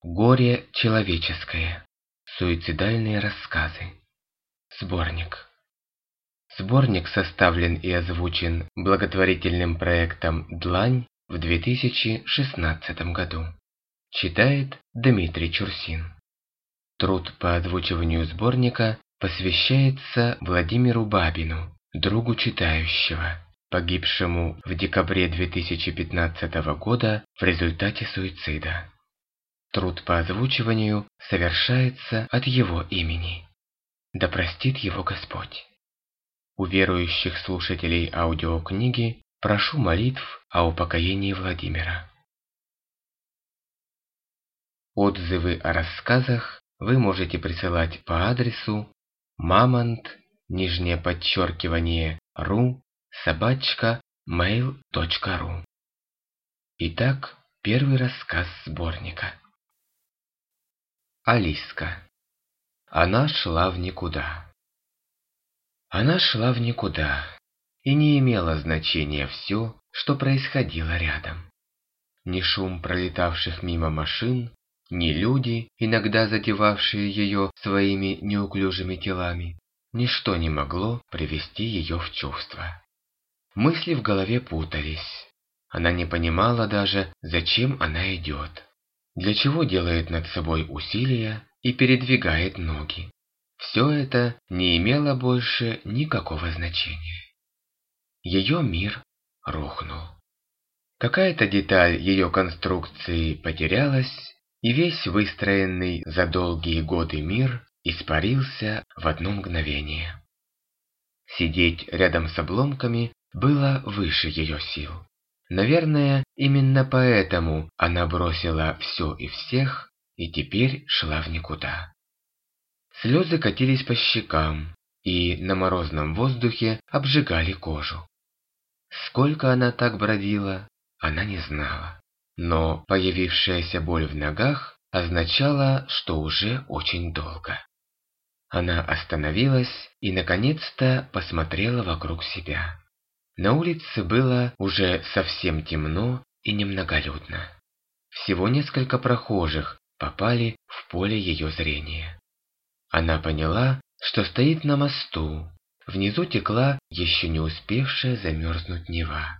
Горе человеческое. Суицидальные рассказы. Сборник. Сборник составлен и озвучен благотворительным проектом «Длань» в 2016 году. Читает Дмитрий Чурсин. Труд по озвучиванию сборника посвящается Владимиру Бабину, другу читающего, погибшему в декабре 2015 года в результате суицида. Труд по озвучиванию совершается от его имени. Да простит его Господь. У верующих слушателей аудиокниги прошу молитв о упокоении Владимира. Отзывы о рассказах вы можете присылать по адресу mamont_ru@mail.ru. Итак, первый рассказ сборника. Алиска. Она шла в никуда. Она шла в никуда, и не имело значения все, что происходило рядом. Ни шум пролетавших мимо машин, ни люди, иногда задевавшие ее своими неуклюжими телами, ничто не могло привести ее в чувство. Мысли в голове путались. Она не понимала даже, зачем она идет. Для чего делает над собой усилия и передвигает ноги. Все это не имело больше никакого значения. Ее мир рухнул. Какая-то деталь ее конструкции потерялась, и весь выстроенный за долгие годы мир испарился в одно мгновение. Сидеть рядом с обломками было выше ее сил. Наверное, именно поэтому она бросила все и всех и теперь шла в никуда. Слезы катились по щекам и на морозном воздухе обжигали кожу. Сколько она так бродила, она не знала. Но появившаяся боль в ногах означала, что уже очень долго. Она остановилась и наконец-то посмотрела вокруг себя. На улице было уже совсем темно и немноголюдно. Всего несколько прохожих попали в поле ее зрения. Она поняла, что стоит на мосту. Внизу текла еще не успевшая замерзнуть Нева.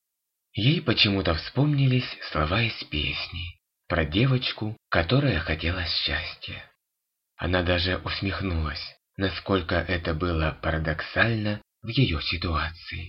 Ей почему-то вспомнились слова из песни про девочку, которая хотела счастья. Она даже усмехнулась, насколько это было парадоксально в ее ситуации.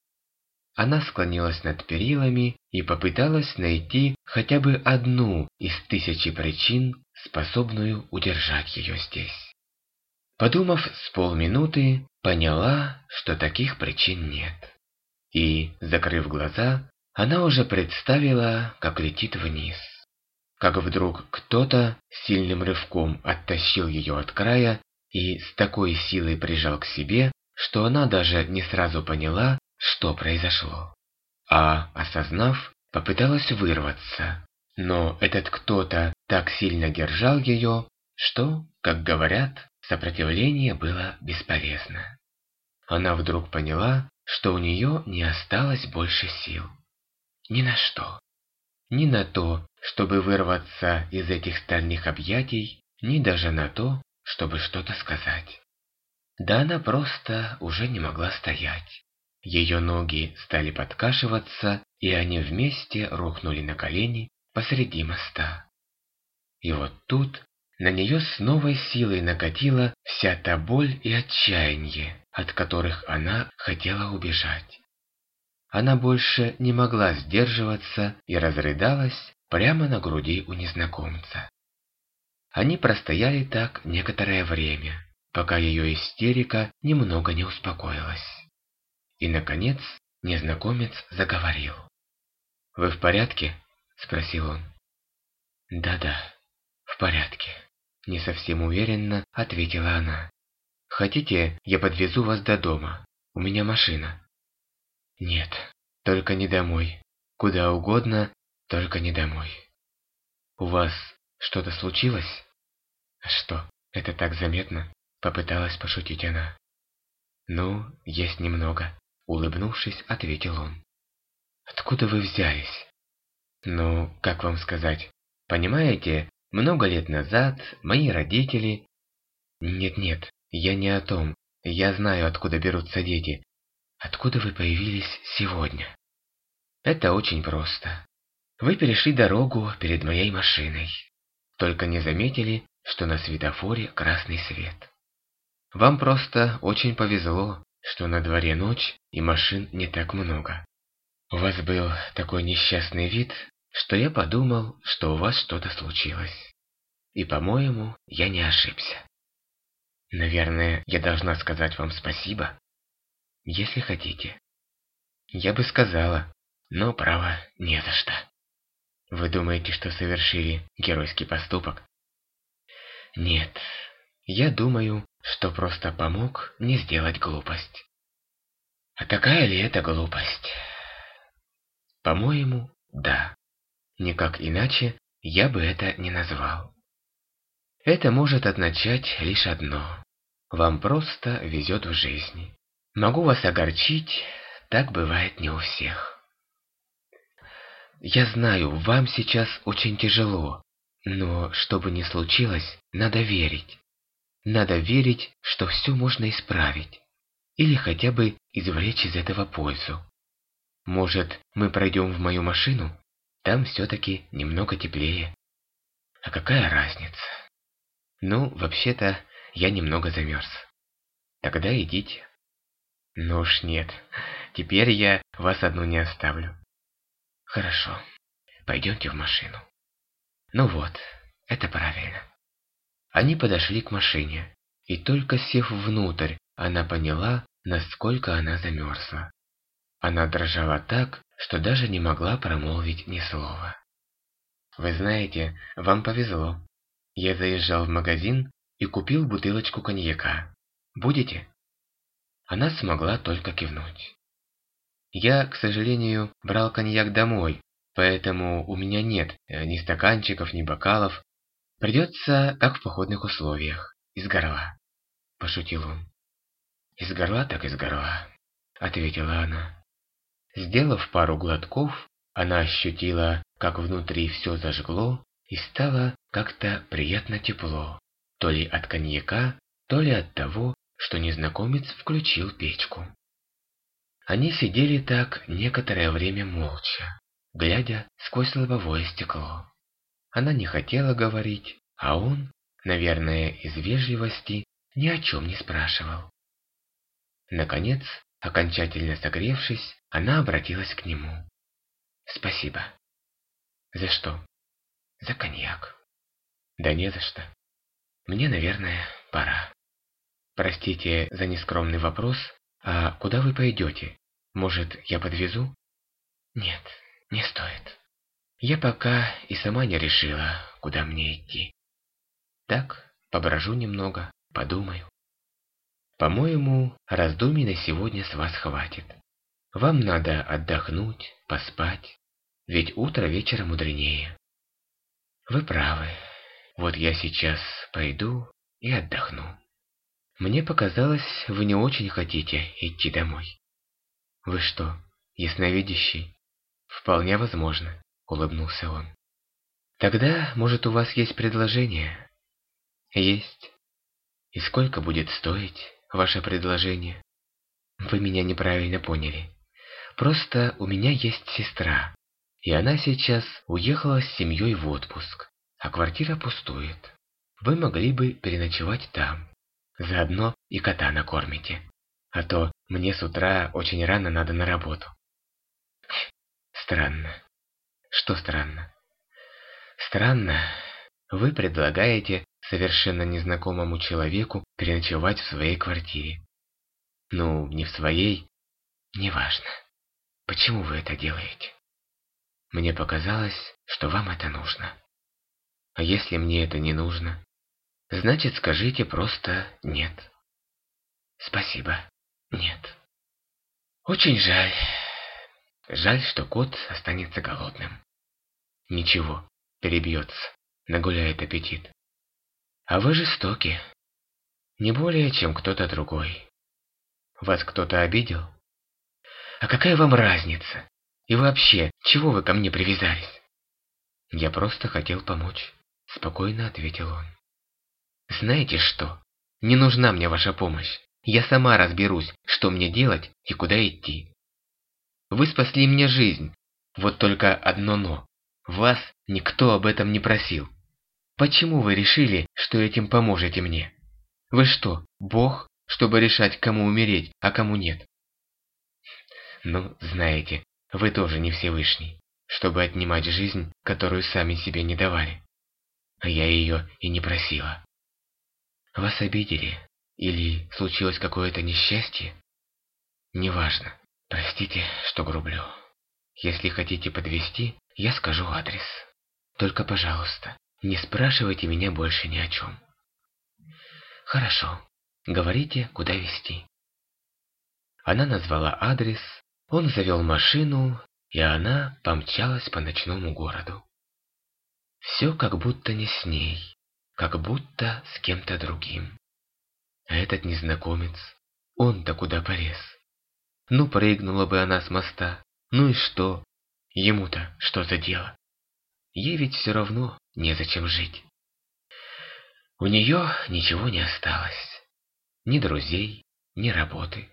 Она склонилась над перилами и попыталась найти хотя бы одну из тысячи причин, способную удержать ее здесь. Подумав с полминуты, поняла, что таких причин нет. И, закрыв глаза, она уже представила, как летит вниз. Как вдруг кто-то сильным рывком оттащил ее от края и с такой силой прижал к себе, что она даже не сразу поняла, что произошло. А, осознав, попыталась вырваться. Но этот кто-то так сильно держал ее, что, как говорят, сопротивление было бесполезно. Она вдруг поняла, что у нее не осталось больше сил. Ни на что. Ни на то, чтобы вырваться из этих стальных объятий, ни даже на то, чтобы что-то сказать. Да она просто уже не могла стоять. Ее ноги стали подкашиваться, и они вместе рухнули на колени посреди моста. И вот тут на нее с новой силой накатила вся та боль и отчаяние, от которых она хотела убежать. Она больше не могла сдерживаться и разрыдалась прямо на груди у незнакомца. Они простояли так некоторое время, пока ее истерика немного не успокоилась. И, наконец, незнакомец заговорил. «Вы в порядке?» – спросил он. «Да-да, в порядке», – не совсем уверенно ответила она. «Хотите, я подвезу вас до дома? У меня машина». «Нет, только не домой. Куда угодно, только не домой». «У вас что-то случилось?» «Что, это так заметно?» – попыталась пошутить она. «Ну, есть немного», – улыбнувшись, ответил он. «Откуда вы взялись?» «Ну, как вам сказать? Понимаете, Много лет назад мои родители... Нет-нет, я не о том. Я знаю, откуда берутся дети. Откуда вы появились сегодня? Это очень просто. Вы перешли дорогу перед моей машиной. Только не заметили, что на светофоре красный свет. Вам просто очень повезло, что на дворе ночь и машин не так много. У вас был такой несчастный вид, что я подумал, что у вас что-то случилось. И, по-моему, я не ошибся. Наверное, я должна сказать вам спасибо, если хотите. Я бы сказала, но, право, не за что. Вы думаете, что совершили геройский поступок? Нет, я думаю, что просто помог не сделать глупость. А такая ли это глупость? По-моему, да. Никак иначе я бы это не назвал. Это может означать лишь одно. Вам просто везет в жизни. Могу вас огорчить, так бывает не у всех. Я знаю, вам сейчас очень тяжело, но что бы ни случилось, надо верить. Надо верить, что все можно исправить. Или хотя бы извлечь из этого пользу. Может, мы пройдем в мою машину? Там все-таки немного теплее. А какая разница? Ну, вообще-то, я немного замерз. Тогда идите. Ну уж нет, теперь я вас одну не оставлю. Хорошо, пойдемте в машину. Ну вот, это правильно. Они подошли к машине, и только сев внутрь, она поняла, насколько она замерзла. Она дрожала так, что даже не могла промолвить ни слова. Вы знаете, вам повезло. Я заезжал в магазин и купил бутылочку коньяка. Будете? Она смогла только кивнуть. Я, к сожалению, брал коньяк домой, поэтому у меня нет ни стаканчиков, ни бокалов. Придется, как в походных условиях, из горла, пошутил он. Из горла так из горла, ответила она. Сделав пару глотков, она ощутила, как внутри все зажгло и стало как-то приятно тепло, то ли от коньяка, то ли от того, что незнакомец включил печку. Они сидели так некоторое время молча, глядя сквозь лобовое стекло. Она не хотела говорить, а он, наверное, из вежливости, ни о чем не спрашивал. Наконец, окончательно согревшись, она обратилась к нему. «Спасибо». «За что?» «За коньяк». «Да не за что. Мне, наверное, пора. Простите за нескромный вопрос, а куда вы пойдете? Может, я подвезу?» «Нет, не стоит. Я пока и сама не решила, куда мне идти. Так, поброжу немного, подумаю. По-моему, раздумий на сегодня с вас хватит. Вам надо отдохнуть, поспать, ведь утро вечера мудренее. Вы правы. Вот я сейчас пойду и отдохну. Мне показалось, вы не очень хотите идти домой. Вы что, ясновидящий? Вполне возможно, улыбнулся он. Тогда, может, у вас есть предложение? Есть. И сколько будет стоить ваше предложение? Вы меня неправильно поняли. Просто у меня есть сестра, и она сейчас уехала с семьей в отпуск, а квартира пустует. Вы могли бы переночевать там. Заодно и кота накормите. А то мне с утра очень рано надо на работу. Странно. Что странно? Странно. Вы предлагаете совершенно незнакомому человеку переночевать в своей квартире. Ну, не в своей. Неважно. Почему вы это делаете? Мне показалось, что вам это нужно. А если мне это не нужно? Значит, скажите просто «нет». Спасибо. Нет. Очень жаль. Жаль, что кот останется голодным. Ничего, перебьется, нагуляет аппетит. А вы жестоки. Не более, чем кто-то другой. Вас кто-то обидел? А какая вам разница? И вообще, чего вы ко мне привязались? Я просто хотел помочь. спокойно ответил он. «Знаете что? Не нужна мне ваша помощь. Я сама разберусь, что мне делать и куда идти. Вы спасли мне жизнь. Вот только одно «но». Вас никто об этом не просил. Почему вы решили, что этим поможете мне? Вы что, Бог, чтобы решать, кому умереть, а кому нет? Ну, знаете, вы тоже не Всевышний, чтобы отнимать жизнь, которую сами себе не давали. А я ее и не просила. Вас обидели? Или случилось какое-то несчастье? Неважно. Простите, что грублю. Если хотите подвезти, я скажу адрес. Только, пожалуйста, не спрашивайте меня больше ни о чем. Хорошо. Говорите, куда везти. Она назвала адрес, он завел машину, и она помчалась по ночному городу. Все как будто не с ней, как будто с кем-то другим. А этот незнакомец, он-то куда полез? Ну, прыгнула бы она с моста, ну и что? Ему-то что за дело? Ей ведь все равно незачем жить. У нее ничего не осталось. Ни друзей, ни работы.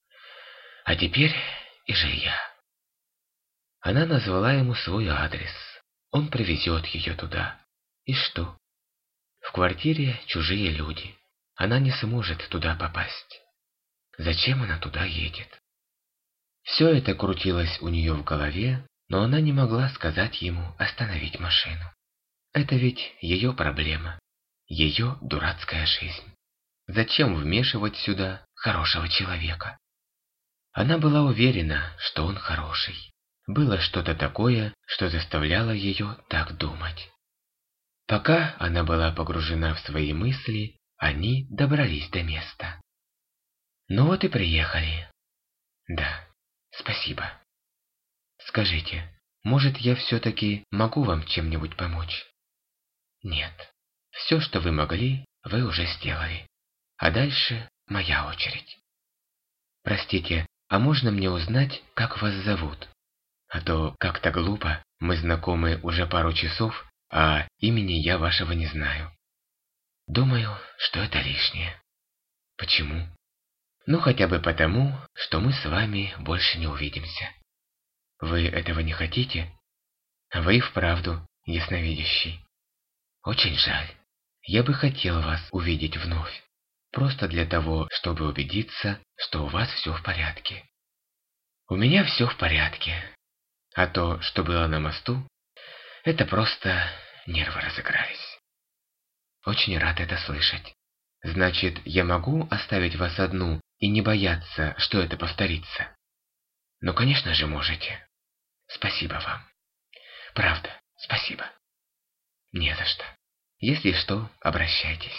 А теперь и жилья. Она назвала ему свой адрес. Он привезет ее туда. И что? В квартире чужие люди. Она не сможет туда попасть. Зачем она туда едет? Все это крутилось у нее в голове, но она не могла сказать ему остановить машину. Это ведь ее проблема, ее дурацкая жизнь. Зачем вмешивать сюда хорошего человека? Она была уверена, что он хороший. Было что-то такое, что заставляло ее так думать. Пока она была погружена в свои мысли, они добрались до места. Ну вот и приехали. Да, спасибо. Скажите, может, я все-таки могу вам чем-нибудь помочь? Нет. Все, что вы могли, вы уже сделали. А дальше моя очередь. Простите, а можно мне узнать, как вас зовут? А то как-то глупо, мы знакомы уже пару часов, а имени я вашего не знаю. Думаю, что это лишнее. Почему? Ну, хотя бы потому, что мы с вами больше не увидимся. Вы этого не хотите? Вы и вправду ясновидящий. Очень жаль. Я бы хотел вас увидеть вновь. Просто для того, чтобы убедиться, что у вас все в порядке. У меня все в порядке. А то, что было на мосту, это просто нервы разыгрались. Очень рад это слышать. Значит, я могу оставить вас одну и не бояться, что это повторится? Ну, конечно же, можете. Спасибо вам. Правда, спасибо. Не за что. Если что, обращайтесь.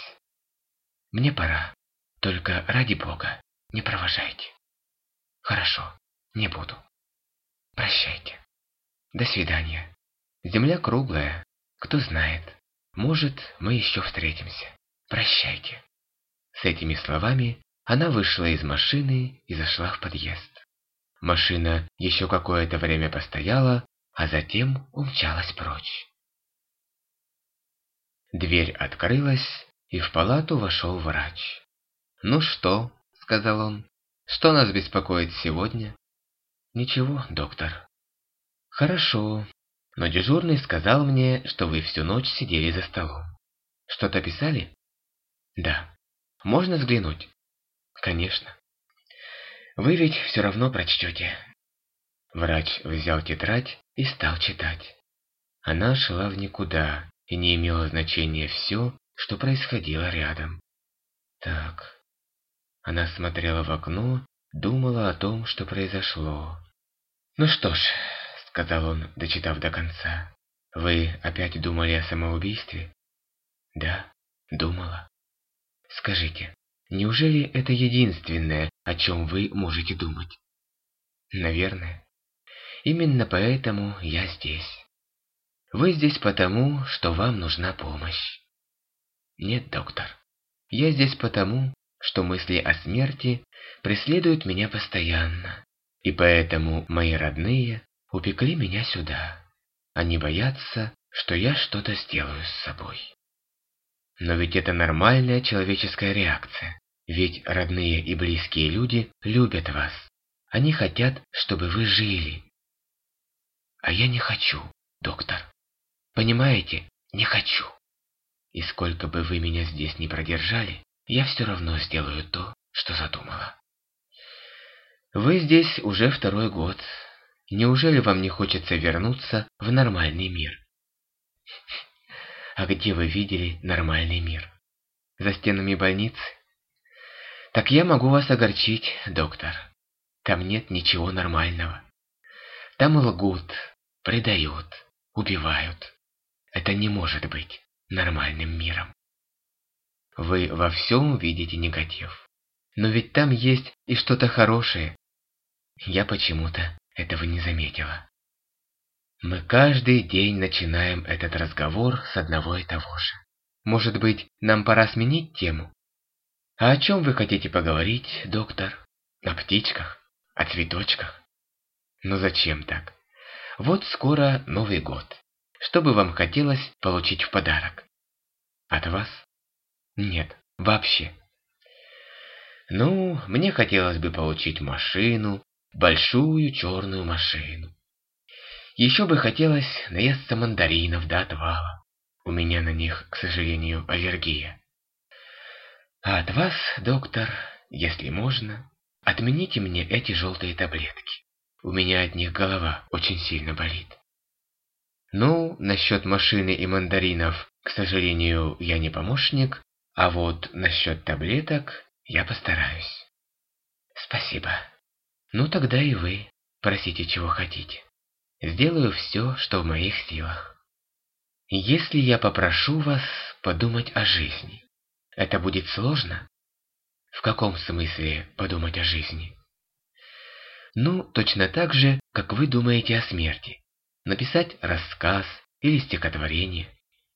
Мне пора. Только ради Бога, не провожайте. Хорошо, не буду. Прощайте. До свидания. Земля круглая. Кто знает. Может, мы еще встретимся. Прощайте. С этими словами она вышла из машины и зашла в подъезд. Машина еще какое-то время постояла, а затем умчалась прочь. Дверь открылась, и в палату вошел врач. «Ну что?» — сказал он. «Что нас беспокоит сегодня?» «Ничего, доктор». «Хорошо, но дежурный сказал мне, что вы всю ночь сидели за столом. Что-то писали?» «Да». «Можно взглянуть?» «Конечно». «Вы ведь все равно прочтете». Врач взял тетрадь и стал читать. Она шла в никуда, и не имело значения все, что происходило рядом. Так. Она смотрела в окно, думала о том, что произошло. «Ну что ж», — сказал он, дочитав до конца, — «вы опять думали о самоубийстве?» «Да, думала». «Скажите, неужели это единственное, о чем вы можете думать?» «Наверное. Именно поэтому я здесь. Вы здесь потому, что вам нужна помощь». «Нет, доктор. Я здесь потому, что мысли о смерти преследуют меня постоянно, и поэтому мои родные упекли меня сюда. Они боятся, что я что-то сделаю с собой. Но ведь это нормальная человеческая реакция. Ведь родные и близкие люди любят вас. Они хотят, чтобы вы жили. А я не хочу, доктор. Понимаете, не хочу. И сколько бы вы меня здесь не продержали, я все равно сделаю то, что задумала. Вы здесь уже 2-й год. Неужели вам не хочется вернуться в нормальный мир? А где вы видели нормальный мир? За стенами больницы? Так я могу вас огорчить, доктор. Там нет ничего нормального. Там лгут, предают, убивают. Это не может быть нормальным миром. Вы во всем видите негатив. Но ведь там есть и что-то хорошее. Я почему-то этого не заметила. Мы каждый день начинаем этот разговор с одного и того же. Может быть, нам пора сменить тему? А о чем вы хотите поговорить, доктор? О птичках? О цветочках? Ну зачем так? Вот скоро Новый год. Что бы вам хотелось получить в подарок? От вас? Нет, вообще. Ну, мне хотелось бы получить машину, большую черную машину. Еще бы хотелось наесться мандаринов до отвала. У меня на них, к сожалению, аллергия. А от вас, доктор, если можно, отмените мне эти желтые таблетки. У меня от них голова очень сильно болит. Ну, насчет машины и мандаринов, к сожалению, я не помощник, а вот насчет таблеток я постараюсь. Спасибо. Ну тогда и вы просите, чего хотите. Сделаю все, что в моих силах. Если я попрошу вас подумать о жизни, это будет сложно? В каком смысле подумать о жизни? Ну, точно так же, как вы думаете о смерти. Написать рассказ или стихотворение.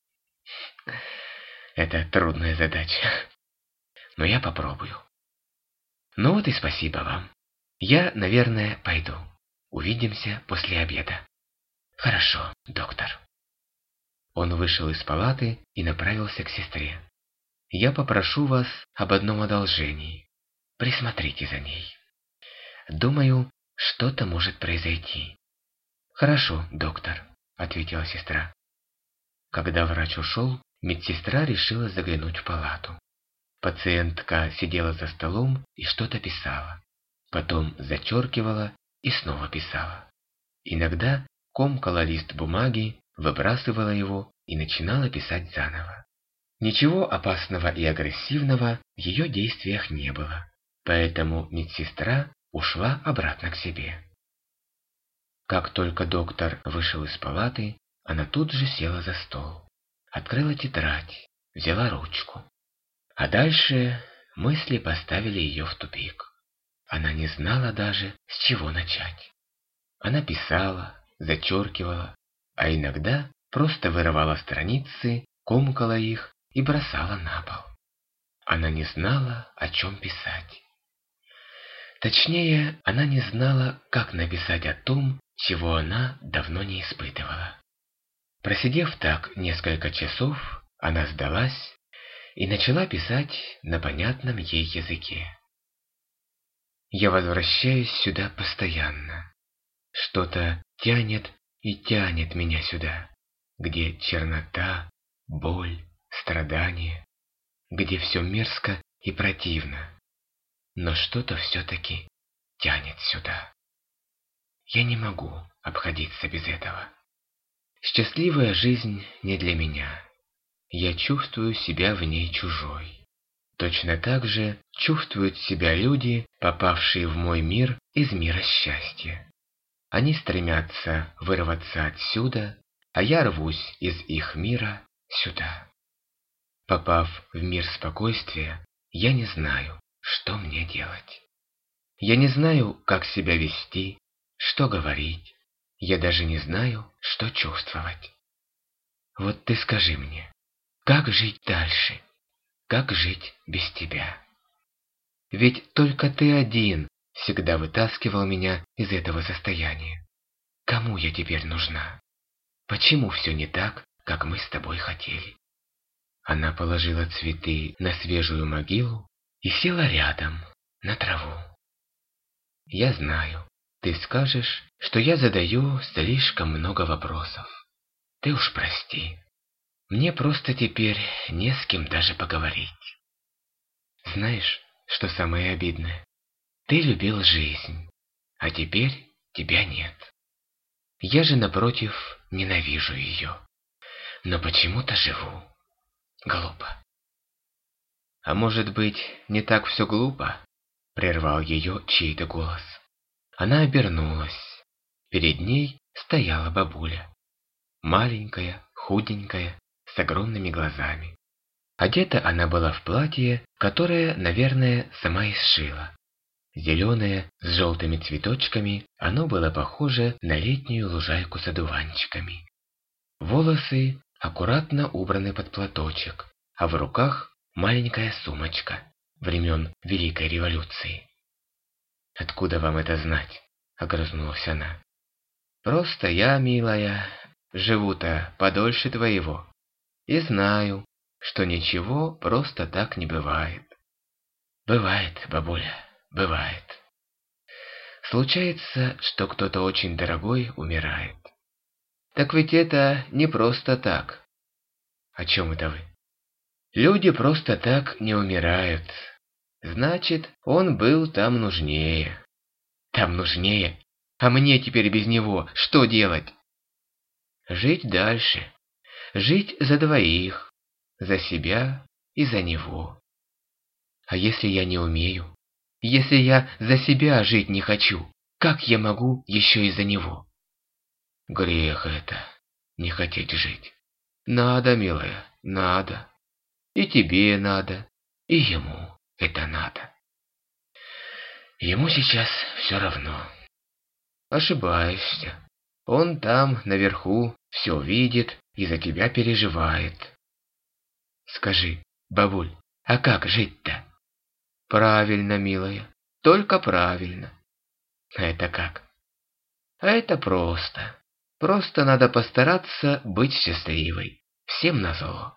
Это трудная задача. Но я попробую. Ну вот и спасибо вам. Я, наверное, пойду. Увидимся после обеда. Хорошо, доктор. Он вышел из палаты и направился к сестре. Я попрошу вас об одном одолжении. Присмотрите за ней. Думаю, что-то может произойти. Хорошо, доктор, ответила сестра. Когда врач ушел, медсестра решила заглянуть в палату. Пациентка сидела за столом и что-то писала. Потом зачеркивала и снова писала. Иногда комкала лист бумаги, выбрасывала его и начинала писать заново. Ничего опасного и агрессивного в ее действиях не было, поэтому медсестра ушла обратно к себе. Как только доктор вышел из палаты, она тут же села за стол, открыла тетрадь, взяла ручку. А дальше мысли поставили ее в тупик. Она не знала даже, с чего начать. Она писала, зачеркивала, а иногда просто вырывала страницы, комкала их и бросала на пол. Она не знала, о чем писать. Точнее, она не знала, как написать о том, чего она давно не испытывала. Просидев так несколько часов, она сдалась и начала писать на понятном ей языке. Я возвращаюсь сюда постоянно. Что-то тянет и тянет меня сюда, где чернота, боль, страдание, где все мерзко и противно. Но что-то все-таки тянет сюда. Я не могу обходиться без этого. Счастливая жизнь не для меня. Я чувствую себя в ней чужой. Точно так же чувствуют себя люди, попавшие в мой мир из мира счастья. Они стремятся вырваться отсюда, а я рвусь из их мира сюда. Попав в мир спокойствия, я не знаю, что мне делать. Я не знаю, как себя вести, что говорить. Я даже не знаю, что чувствовать. Вот ты скажи мне, как жить дальше? Как жить без тебя? Ведь только ты один всегда вытаскивал меня из этого состояния. Кому я теперь нужна? Почему все не так, как мы с тобой хотели». Она положила цветы на свежую могилу и села рядом, на траву. «Я знаю, ты скажешь, что я задаю слишком много вопросов. Ты уж прости. Мне просто теперь не с кем даже поговорить. Знаешь, что самое обидное? Ты любил жизнь, а теперь тебя нет. Я же, напротив, ненавижу ее, но почему-то живу. Глупо». «А может быть, не так все глупо?» — прервал ее чей-то голос. Она обернулась. Перед ней стояла бабуля. Маленькая, худенькая, с огромными глазами. Одета она была в платье, которое, наверное, сама и сшила. Зеленое, с желтыми цветочками, оно было похоже на летнюю лужайку с одуванчиками. Волосы аккуратно убраны под платочек, а в руках маленькая сумочка времен Великой революции. «Откуда вам это знать?» — огрызнулась она. «Просто я, милая, живу-то подольше твоего и знаю, что ничего просто так не бывает». «Бывает, бабуля, бывает. Случается, что кто-то очень дорогой умирает. Так ведь это не просто так». «О чем это вы?» «Люди просто так не умирают. Значит, он был там нужнее». «Там нужнее? А мне теперь без него что делать?» «Жить дальше. Жить за двоих. За себя и за него». «А если я не умею? Если я за себя жить не хочу, как я могу еще и за него?» «Грех это, не хотеть жить. Надо, милая, надо. И тебе надо, и ему это надо. Ему сейчас все равно». «Ошибаешься. Он там, наверху, все видит и за тебя переживает». «Скажи, бабуль, а как жить-то?» «Правильно, милая, только правильно». «А это как?» «А это просто. Просто надо постараться быть счастливой. Всем назло».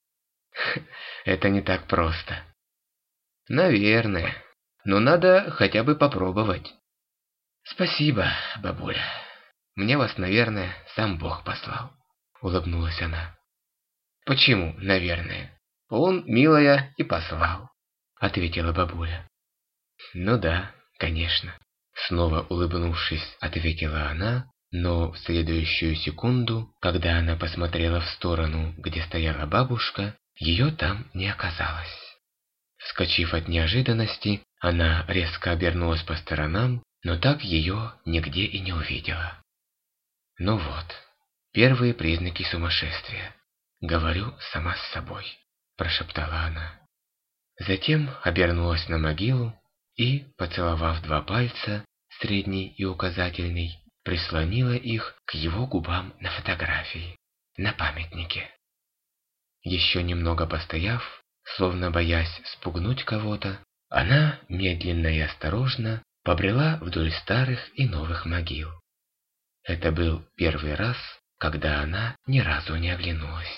«Это не так просто». «Наверное. Но надо хотя бы попробовать». «Спасибо, бабуля. Мне вас, наверное, сам Бог послал», — улыбнулась она. «Почему, наверное? Он, милая, и послал», — ответила бабуля. «Ну да, конечно», — снова улыбнувшись, ответила она, но в следующую секунду, когда она посмотрела в сторону, где стояла бабушка, ее там не оказалось. Вскочив от неожиданности, она резко обернулась по сторонам, но так ее нигде и не увидела. «Ну вот, первые признаки сумасшествия. Говорю сама с собой», – прошептала она. Затем обернулась на могилу и, поцеловав 2 пальца, средний и указательный, прислонила их к его губам на фотографии, на памятнике. Еще немного постояв, словно боясь спугнуть кого-то, она медленно и осторожно побрела вдоль старых и новых могил. Это был первый раз, когда она ни разу не оглянулась.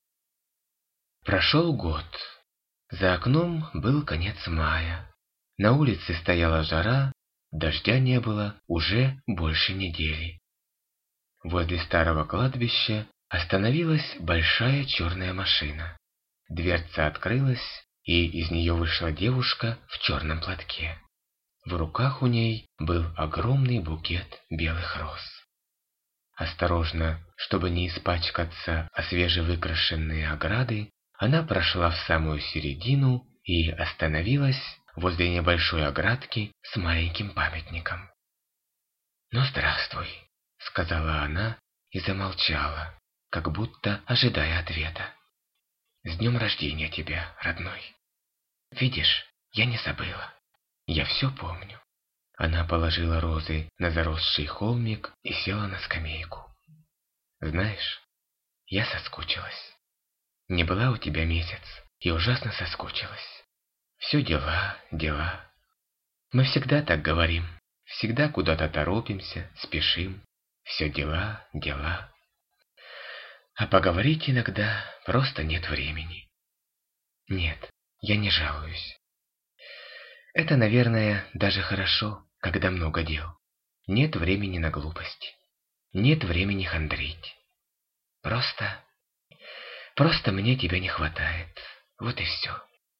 Прошел год. За окном был конец мая. На улице стояла жара, дождя не было уже больше недели. Возле старого кладбища остановилась большая черная машина. Дверца открылась, и из нее вышла девушка в черном платке. В руках у ней был огромный букет белых роз. Осторожно, чтобы не испачкаться о свежевыкрашенные ограды, она прошла в самую середину и остановилась возле небольшой оградки с маленьким памятником. «Ну, здравствуй», — сказала она и замолчала, как будто ожидая ответа. «С днем рождения тебя, родной. Видишь, я не забыла. Я все помню». Она положила розы на заросший холмик и села на скамейку. «Знаешь, я соскучилась. Не была у тебя месяц и ужасно соскучилась. Все дела, дела. Мы всегда так говорим, всегда куда-то торопимся, спешим. Все дела, дела. А поговорить иногда просто нет времени. Нет, я не жалуюсь. Это, наверное, даже хорошо, когда много дел. Нет времени на глупости. Нет времени хандрить. Просто мне тебя не хватает. Вот и все.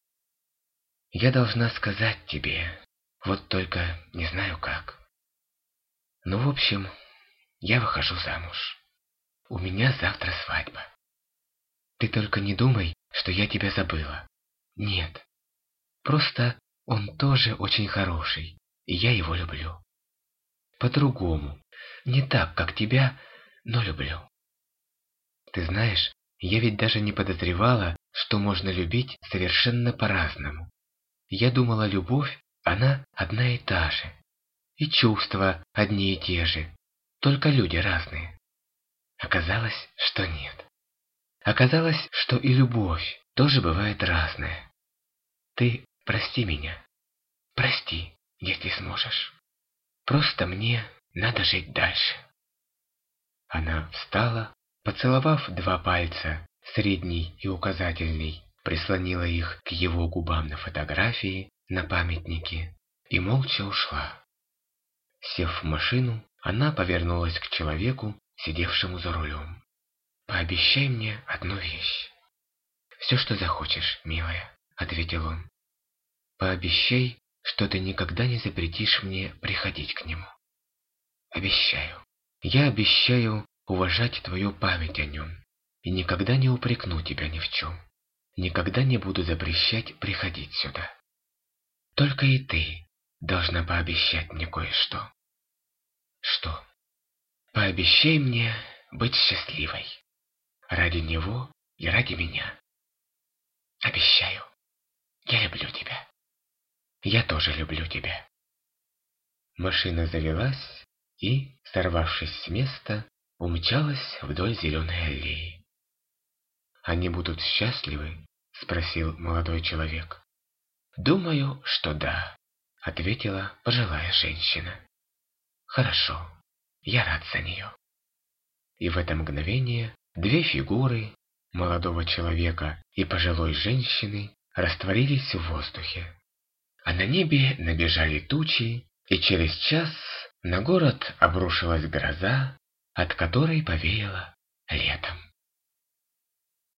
Я должна сказать тебе, вот только не знаю как. Ну, в общем, я выхожу замуж. У меня завтра свадьба. Ты только не думай, что я тебя забыла. Нет. Просто он тоже очень хороший, и я его люблю. По-другому. Не так, как тебя, но люблю. Ты знаешь, я ведь даже не подозревала, что можно любить совершенно по-разному. Я думала, любовь, она одна и та же. И чувства одни и те же, только люди разные. Оказалось, что нет. Оказалось, что и любовь тоже бывает разная. Ты прости меня. Прости, если сможешь. Просто мне надо жить дальше. Она встала, поцеловав 2 пальца, средний и указательный, прислонила их к его губам на фотографии, на памятнике, и молча ушла. Сев в машину, она повернулась к человеку, сидевшему за рулем. «Пообещай мне одну вещь». «Все, что захочешь, милая», — ответил он. «Пообещай, что ты никогда не запретишь мне приходить к нему». «Обещаю. Я обещаю уважать твою память о нем и никогда не упрекну тебя ни в чем. Никогда не буду запрещать приходить сюда. Только и ты должна пообещать мне кое-что». «Что?» «Пообещай мне быть счастливой. Ради него и ради меня. Обещаю. Я люблю тебя. Я тоже люблю тебя». Машина завелась и, сорвавшись с места, умчалась вдоль зеленой аллеи. «Они будут счастливы?» — спросил молодой человек. «Думаю, что да», — ответила пожилая женщина. «Хорошо, я рад за нее». И в это мгновение 2 фигуры, молодого человека и пожилой женщины, растворились в воздухе. А на небе набежали тучи, и через час на город обрушилась гроза, от которой повеяло летом.